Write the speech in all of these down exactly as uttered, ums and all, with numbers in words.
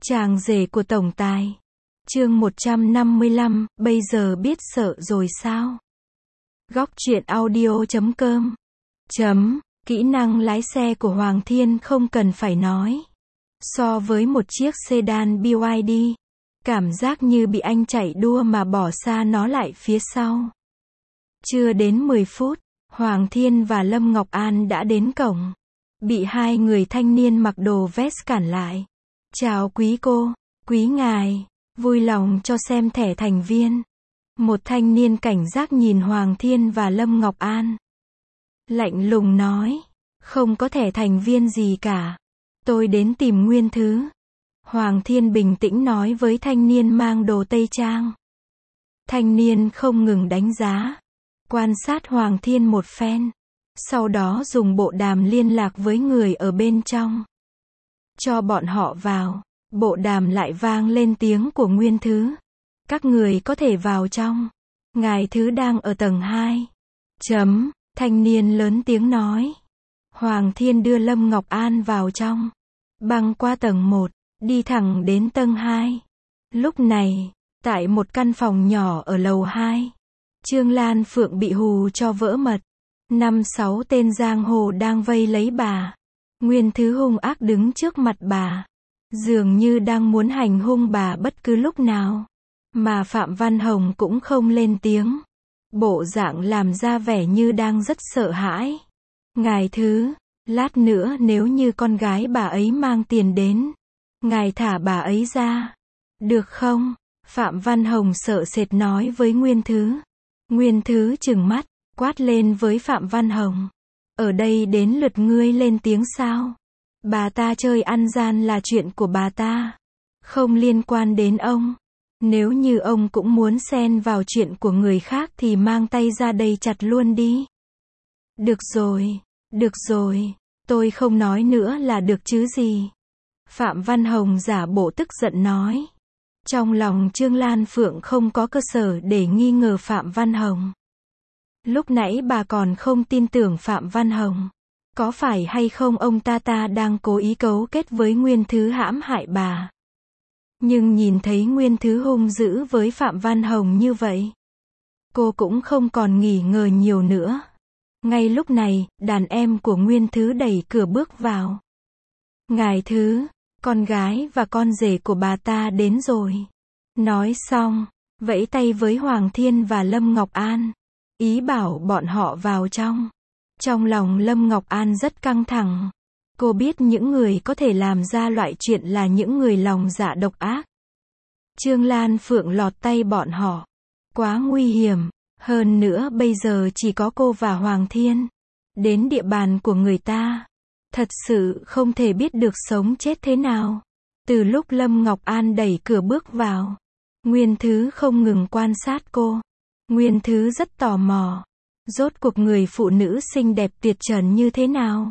Chàng rể của tổng tài. Chương một trăm năm mươi lăm, bây giờ biết sợ rồi sao? Góc truyện audio chấm com. Chấm, kỹ năng lái xe của Hoàng Thiên không cần phải nói. So với một chiếc sedan bê i đê, cảm giác như bị anh chạy đua mà bỏ xa nó lại phía sau. Chưa đến mười phút, Hoàng Thiên và Lâm Ngọc An đã đến cổng. Bị hai người thanh niên mặc đồ vest cản lại. Chào quý cô, quý ngài, vui lòng cho xem thẻ thành viên. Một thanh niên cảnh giác nhìn Hoàng Thiên và Lâm Ngọc An. Lạnh lùng nói, không có thẻ thành viên gì cả. Tôi đến tìm Nguyên Thứ. Hoàng Thiên bình tĩnh nói với thanh niên mang đồ tây trang. Thanh niên không ngừng đánh giá, quan sát Hoàng Thiên một phen. Sau đó dùng bộ đàm liên lạc với người ở bên trong. Cho bọn họ vào. Bộ đàm lại vang lên tiếng của Nguyên Thứ. Các người có thể vào trong. Ngài Thứ đang ở tầng hai. Chấm, thanh niên lớn tiếng nói. Hoàng Thiên đưa Lâm Ngọc An vào trong. Băng qua tầng một, đi thẳng đến tầng hai. Lúc này, tại một căn phòng nhỏ ở lầu hai, Trương Lan Phượng bị hù cho vỡ mật. Năm sáu tên giang hồ đang vây lấy bà. Nguyên Thứ hung ác đứng trước mặt bà. Dường như đang muốn hành hung bà bất cứ lúc nào. Mà Phạm Văn Hồng cũng không lên tiếng. Bộ dạng làm ra vẻ như đang rất sợ hãi. Ngài Thứ, lát nữa nếu như con gái bà ấy mang tiền đến, ngài thả bà ấy ra. Được không? Phạm Văn Hồng sợ sệt nói với Nguyên Thứ. Nguyên Thứ trừng mắt, quát lên với Phạm Văn Hồng. Ở đây đến lượt ngươi lên tiếng sao? Bà ta chơi ăn gian là chuyện của bà ta. Không liên quan đến ông. Nếu như ông cũng muốn xen vào chuyện của người khác thì mang tay ra đây chặt luôn đi. Được rồi, được rồi, tôi không nói nữa là được chứ gì. Phạm Văn Hồng giả bộ tức giận nói. Trong lòng Trương Lan Phượng không có cơ sở để nghi ngờ Phạm Văn Hồng. Lúc nãy bà còn không tin tưởng Phạm Văn Hồng. Có phải hay không ông ta ta đang cố ý cấu kết với Nguyên Thứ hãm hại bà. Nhưng nhìn thấy Nguyên Thứ hung dữ với Phạm Văn Hồng như vậy, cô cũng không còn nghỉ ngờ nhiều nữa. Ngay lúc này, đàn em của Nguyên Thứ đẩy cửa bước vào. Ngài Thứ, con gái và con rể của bà ta đến rồi. Nói xong, vẫy tay với Hoàng Thiên và Lâm Ngọc An. Ý bảo bọn họ vào trong. Trong lòng Lâm Ngọc An rất căng thẳng. Cô biết những người có thể làm ra loại chuyện là những người lòng dạ độc ác. Trương Lan Phượng lọt tay bọn họ. Quá nguy hiểm. Hơn nữa bây giờ chỉ có cô và Hoàng Thiên. Đến địa bàn của người ta. Thật sự không thể biết được sống chết thế nào. Từ lúc Lâm Ngọc An đẩy cửa bước vào, Nguyên Thứ không ngừng quan sát cô. Nguyên Thứ rất tò mò. Rốt cuộc người phụ nữ xinh đẹp tuyệt trần như thế nào?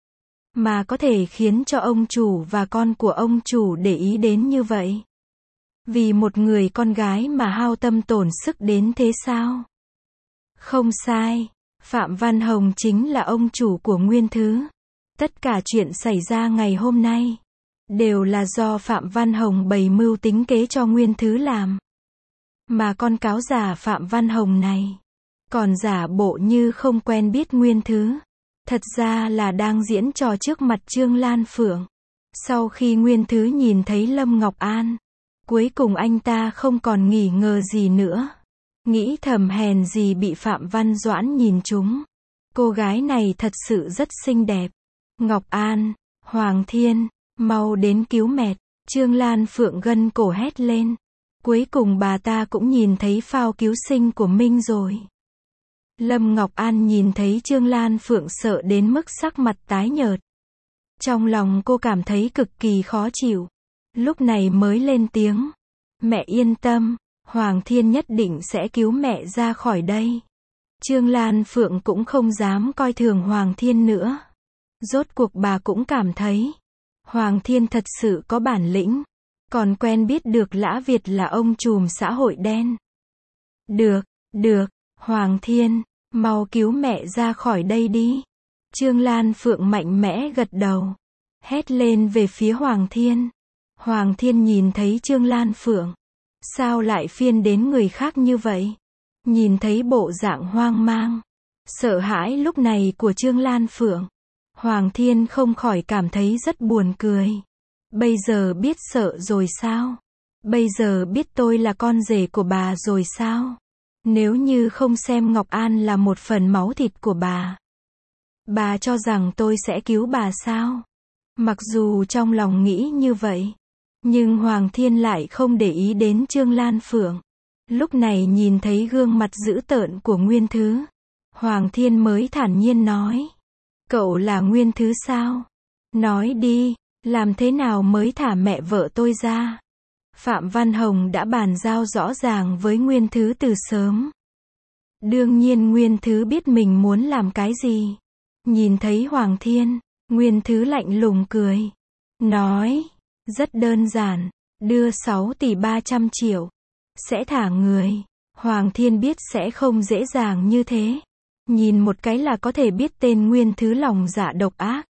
Mà có thể khiến cho ông chủ và con của ông chủ để ý đến như vậy? Vì một người con gái mà hao tâm tổn sức đến thế sao? Không sai, Phạm Văn Hồng chính là ông chủ của Nguyên Thứ. Tất cả chuyện xảy ra ngày hôm nay đều là do Phạm Văn Hồng bày mưu tính kế cho Nguyên Thứ làm. Mà con cáo già Phạm Văn Hồng này còn giả bộ như không quen biết Nguyên Thứ. Thật ra là đang diễn trò trước mặt Trương Lan Phượng. Sau khi Nguyên Thứ nhìn thấy Lâm Ngọc An, cuối cùng anh ta không còn nghi ngờ gì nữa. Nghĩ thầm hèn gì bị Phạm Văn Doãn nhìn trúng. Cô gái này thật sự rất xinh đẹp. Ngọc An, Hoàng Thiên, mau đến cứu mẹ. Trương Lan Phượng gân cổ hét lên. Cuối cùng bà ta cũng nhìn thấy phao cứu sinh của Minh rồi. Lâm Ngọc An nhìn thấy Trương Lan Phượng sợ đến mức sắc mặt tái nhợt. Trong lòng cô cảm thấy cực kỳ khó chịu. Lúc này mới lên tiếng. Mẹ yên tâm, Hoàng Thiên nhất định sẽ cứu mẹ ra khỏi đây. Trương Lan Phượng cũng không dám coi thường Hoàng Thiên nữa. Rốt cuộc bà cũng cảm thấy Hoàng Thiên thật sự có bản lĩnh. Còn quen biết được Lã Việt là ông trùm xã hội đen. Được, được. Hoàng Thiên, mau cứu mẹ ra khỏi đây đi. Trương Lan Phượng mạnh mẽ gật đầu. Hét lên về phía Hoàng Thiên. Hoàng Thiên nhìn thấy Trương Lan Phượng. Sao lại phiên đến người khác như vậy? Nhìn thấy bộ dạng hoang mang, sợ hãi lúc này của Trương Lan Phượng, Hoàng Thiên không khỏi cảm thấy rất buồn cười. Bây giờ biết sợ rồi sao? Bây giờ biết tôi là con rể của bà rồi sao? Nếu như không xem Ngọc An là một phần máu thịt của bà, bà cho rằng tôi sẽ cứu bà sao? Mặc dù trong lòng nghĩ như vậy, nhưng Hoàng Thiên lại không để ý đến Trương Lan Phượng. Lúc này nhìn thấy gương mặt dữ tợn của Nguyên Thứ, Hoàng Thiên mới thản nhiên nói. Cậu là Nguyên Thứ sao? Nói đi, làm thế nào mới thả mẹ vợ tôi ra? Phạm Văn Hồng đã bàn giao rõ ràng với Nguyên Thứ từ sớm. Đương nhiên Nguyên Thứ biết mình muốn làm cái gì. Nhìn thấy Hoàng Thiên, Nguyên Thứ lạnh lùng cười. Nói, rất đơn giản, đưa sáu tỷ ba trăm triệu. Sẽ thả người. Hoàng Thiên biết sẽ không dễ dàng như thế. Nhìn một cái là có thể biết tên Nguyên Thứ lòng dạ độc ác.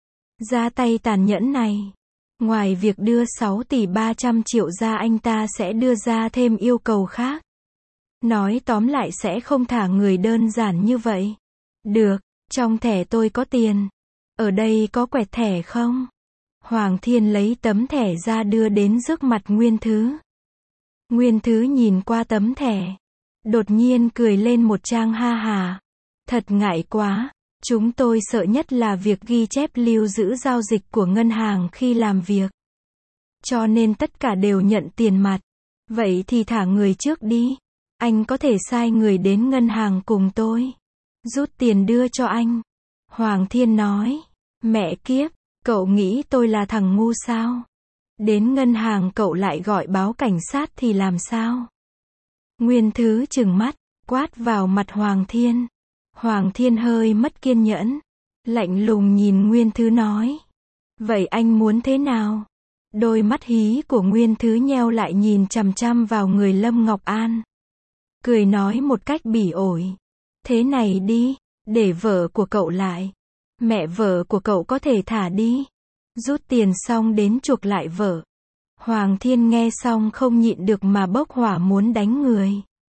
Ra tay tàn nhẫn này. Ngoài việc đưa sáu tỷ ba trăm triệu ra, anh ta sẽ đưa ra thêm yêu cầu khác. Nói tóm lại sẽ không thả người đơn giản như vậy. Được, trong thẻ tôi có tiền. Ở đây có quẹt thẻ không? Hoàng Thiên lấy tấm thẻ ra đưa đến trước mặt Nguyên Thứ. Nguyên Thứ nhìn qua tấm thẻ, đột nhiên cười lên một tràng ha hà. Thật ngại quá, chúng tôi sợ nhất là việc ghi chép lưu giữ giao dịch của ngân hàng khi làm việc. Cho nên tất cả đều nhận tiền mặt. Vậy thì thả người trước đi. Anh có thể sai người đến ngân hàng cùng tôi. Rút tiền đưa cho anh. Hoàng Thiên nói. Mẹ kiếp, cậu nghĩ tôi là thằng ngu sao? Đến ngân hàng cậu lại gọi báo cảnh sát thì làm sao? Nguyên Thứ trừng mắt, quát vào mặt Hoàng Thiên. Hoàng Thiên hơi mất kiên nhẫn, lạnh lùng nhìn Nguyên Thứ nói. Vậy anh muốn thế nào? Đôi mắt hí của Nguyên Thứ nheo lại nhìn chằm chằm vào người Lâm Ngọc An. Cười nói một cách bỉ ổi. Thế này đi, để vợ của cậu lại. Mẹ vợ của cậu có thể thả đi. Rút tiền xong đến chuộc lại vợ. Hoàng Thiên nghe xong không nhịn được mà bốc hỏa muốn đánh người.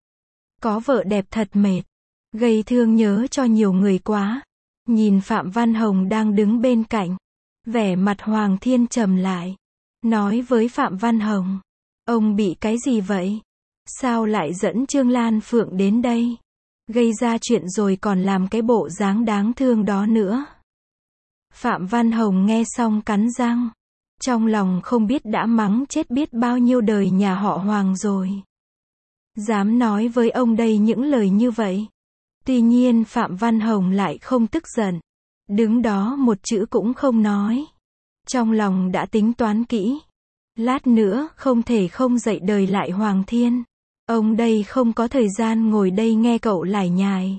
Có vợ đẹp thật mệt. Gây thương nhớ cho nhiều người quá. Nhìn Phạm Văn Hồng đang đứng bên cạnh. Vẻ mặt Hoàng Thiên trầm lại. Nói với Phạm Văn Hồng. Ông bị cái gì vậy? Sao lại dẫn Trương Lan Phượng đến đây? Gây ra chuyện rồi còn làm cái bộ dáng đáng thương đó nữa. Phạm Văn Hồng nghe xong cắn răng. Trong lòng không biết đã mắng chết biết bao nhiêu đời nhà họ Hoàng rồi. Dám nói với ông đây những lời như vậy. Tuy nhiên Phạm Văn Hồng lại không tức giận. Đứng đó một chữ cũng không nói. Trong lòng đã tính toán kỹ. Lát nữa không thể không dậy đời lại Hoàng Thiên. Ông đây không có thời gian ngồi đây nghe cậu lải nhải.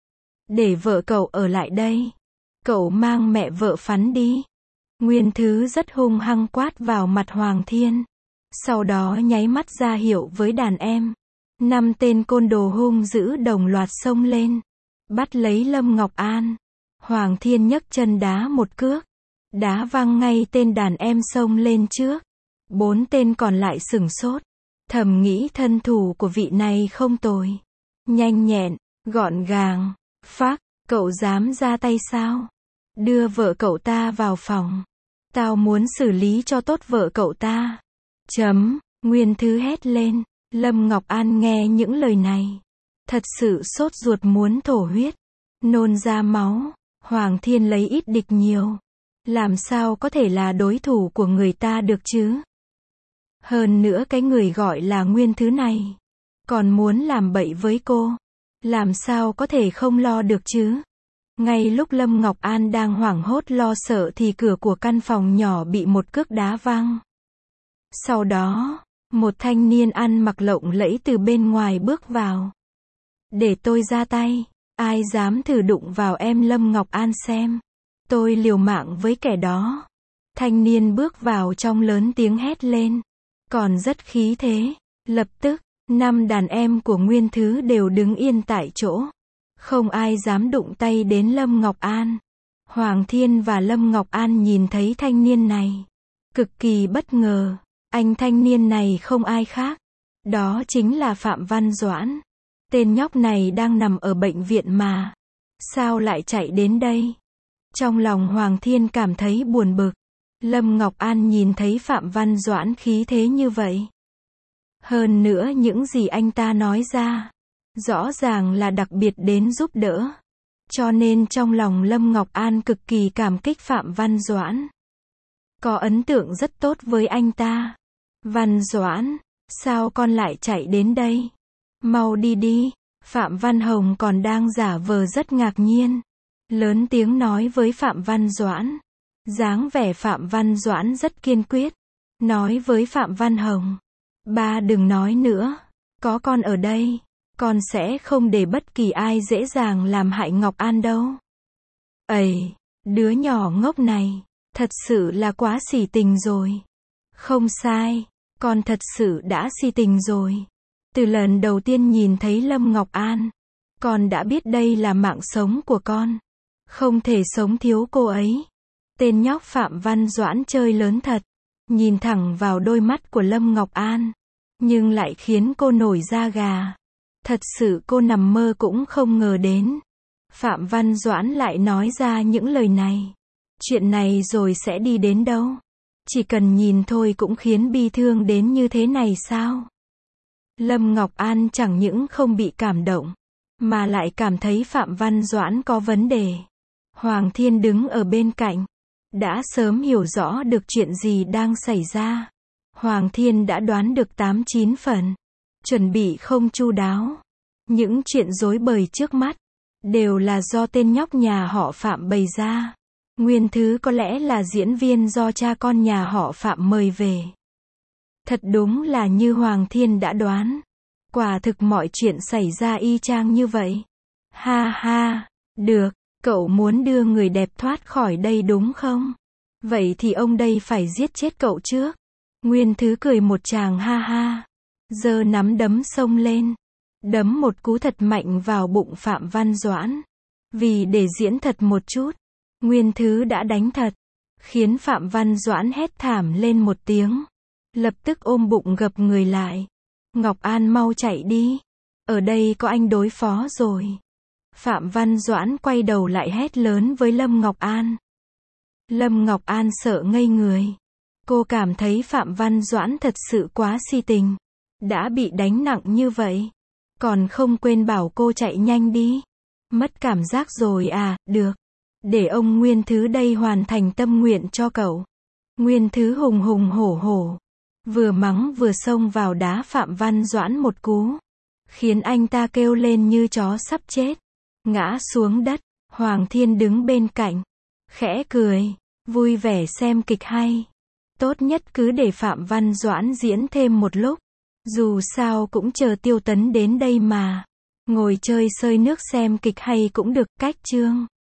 Để vợ cậu ở lại đây. Cậu mang mẹ vợ phắn đi. Nguyên Thứ rất hung hăng quát vào mặt Hoàng Thiên. Sau đó nháy mắt ra hiệu với đàn em. Năm tên côn đồ hung dữ đồng loạt xông lên. Bắt lấy Lâm Ngọc An. Hoàng Thiên nhấc chân đá một cước. Đá văng ngay tên đàn em xông lên trước. Bốn tên còn lại sửng sốt. Thầm nghĩ thân thủ của vị này không tồi. Nhanh nhẹn, gọn gàng. Phác, cậu dám ra tay sao? Đưa vợ cậu ta vào phòng. Tao muốn xử lý cho tốt vợ cậu ta. Chấm, Nguyên Thứ hét lên. Lâm Ngọc An nghe những lời này. Thật sự sốt ruột muốn thổ huyết. Nôn ra máu. Hoàng Thiên lấy ít địch nhiều. Làm sao có thể là đối thủ của người ta được chứ? Hơn nữa cái người gọi là Nguyên Thứ này. Còn muốn làm bậy với cô. Làm sao có thể không lo được chứ? Ngay lúc Lâm Ngọc An đang hoảng hốt lo sợ thì cửa của căn phòng nhỏ bị một cước đá văng. Sau đó, một thanh niên ăn mặc lộng lẫy từ bên ngoài bước vào. Để tôi ra tay, ai dám thử đụng vào em Lâm Ngọc An xem. Tôi liều mạng với kẻ đó. Thanh niên bước vào trong lớn tiếng hét lên. Còn rất khí thế. Lập tức, năm đàn em của Nguyên Thứ đều đứng yên tại chỗ. Không ai dám đụng tay đến Lâm Ngọc An. Hoàng Thiên và Lâm Ngọc An nhìn thấy thanh niên này. Cực kỳ bất ngờ, anh thanh niên này không ai khác. Đó chính là Phạm Văn Doãn. Tên nhóc này đang nằm ở bệnh viện mà. Sao lại chạy đến đây? Trong lòng Hoàng Thiên cảm thấy buồn bực. Lâm Ngọc An nhìn thấy Phạm Văn Doãn khí thế như vậy. Hơn nữa những gì anh ta nói ra, rõ ràng là đặc biệt đến giúp đỡ. Cho nên trong lòng Lâm Ngọc An cực kỳ cảm kích Phạm Văn Doãn. Có ấn tượng rất tốt với anh ta. Văn Doãn, sao con lại chạy đến đây? Mau đi đi. Phạm Văn Hồng còn đang giả vờ rất ngạc nhiên. Lớn tiếng nói với Phạm Văn Doãn. Dáng vẻ Phạm Văn Doãn rất kiên quyết. Nói với Phạm Văn Hồng. Ba đừng nói nữa. Có con ở đây, con sẽ không để bất kỳ ai dễ dàng làm hại Ngọc An đâu. Ầy, đứa nhỏ ngốc này, thật sự là quá xỉ tình rồi. Không sai, con thật sự đã xỉ tình rồi. Từ lần đầu tiên nhìn thấy Lâm Ngọc An, con đã biết đây là mạng sống của con. Không thể sống thiếu cô ấy. Tên nhóc Phạm Văn Doãn chơi lớn thật. Nhìn thẳng vào đôi mắt của Lâm Ngọc An. Nhưng lại khiến cô nổi da gà. Thật sự cô nằm mơ cũng không ngờ đến. Phạm Văn Doãn lại nói ra những lời này. Chuyện này rồi sẽ đi đến đâu? Chỉ cần nhìn thôi cũng khiến bi thương đến như thế này sao? Lâm Ngọc An chẳng những không bị cảm động, mà lại cảm thấy Phạm Văn Doãn có vấn đề. Hoàng Thiên đứng ở bên cạnh, đã sớm hiểu rõ được chuyện gì đang xảy ra. Hoàng Thiên đã đoán được tám chín phần, chuẩn bị không chu đáo. Những chuyện rối bời trước mắt, đều là do tên nhóc nhà họ Phạm bày ra. Nguyên thứ có lẽ là diễn viên do cha con nhà họ Phạm mời về. Thật đúng là như Hoàng Thiên đã đoán. Quả thực mọi chuyện xảy ra y chang như vậy. Ha ha, được, cậu muốn đưa người đẹp thoát khỏi đây đúng không? Vậy thì ông đây phải giết chết cậu trước. Nguyên thứ cười một tràng ha ha. Giơ nắm đấm xông lên. Đấm một cú thật mạnh vào bụng Phạm Văn Doãn. Vì để diễn thật một chút, Nguyên thứ đã đánh thật. Khiến Phạm Văn Doãn hét thảm lên một tiếng. Lập tức ôm bụng gập người lại. Ngọc An mau chạy đi. Ở đây có anh đối phó rồi. Phạm Văn Doãn quay đầu lại hét lớn với Lâm Ngọc An. Lâm Ngọc An sợ ngây người. Cô cảm thấy Phạm Văn Doãn thật sự quá si tình. Đã bị đánh nặng như vậy. Còn không quên bảo cô chạy nhanh đi. Mất cảm giác rồi à, được. Để ông Nguyên thứ đây hoàn thành tâm nguyện cho cậu. Nguyên thứ hùng hùng hổ hổ. Vừa mắng vừa xông vào đá Phạm Văn Doãn một cú. Khiến anh ta kêu lên như chó sắp chết. Ngã xuống đất. Hoàng Thiên đứng bên cạnh. Khẽ cười. Vui vẻ xem kịch hay. Tốt nhất cứ để Phạm Văn Doãn diễn thêm một lúc. Dù sao cũng chờ Tiêu Tấn đến đây mà. Ngồi chơi sơi nước xem kịch hay cũng được. Cách chương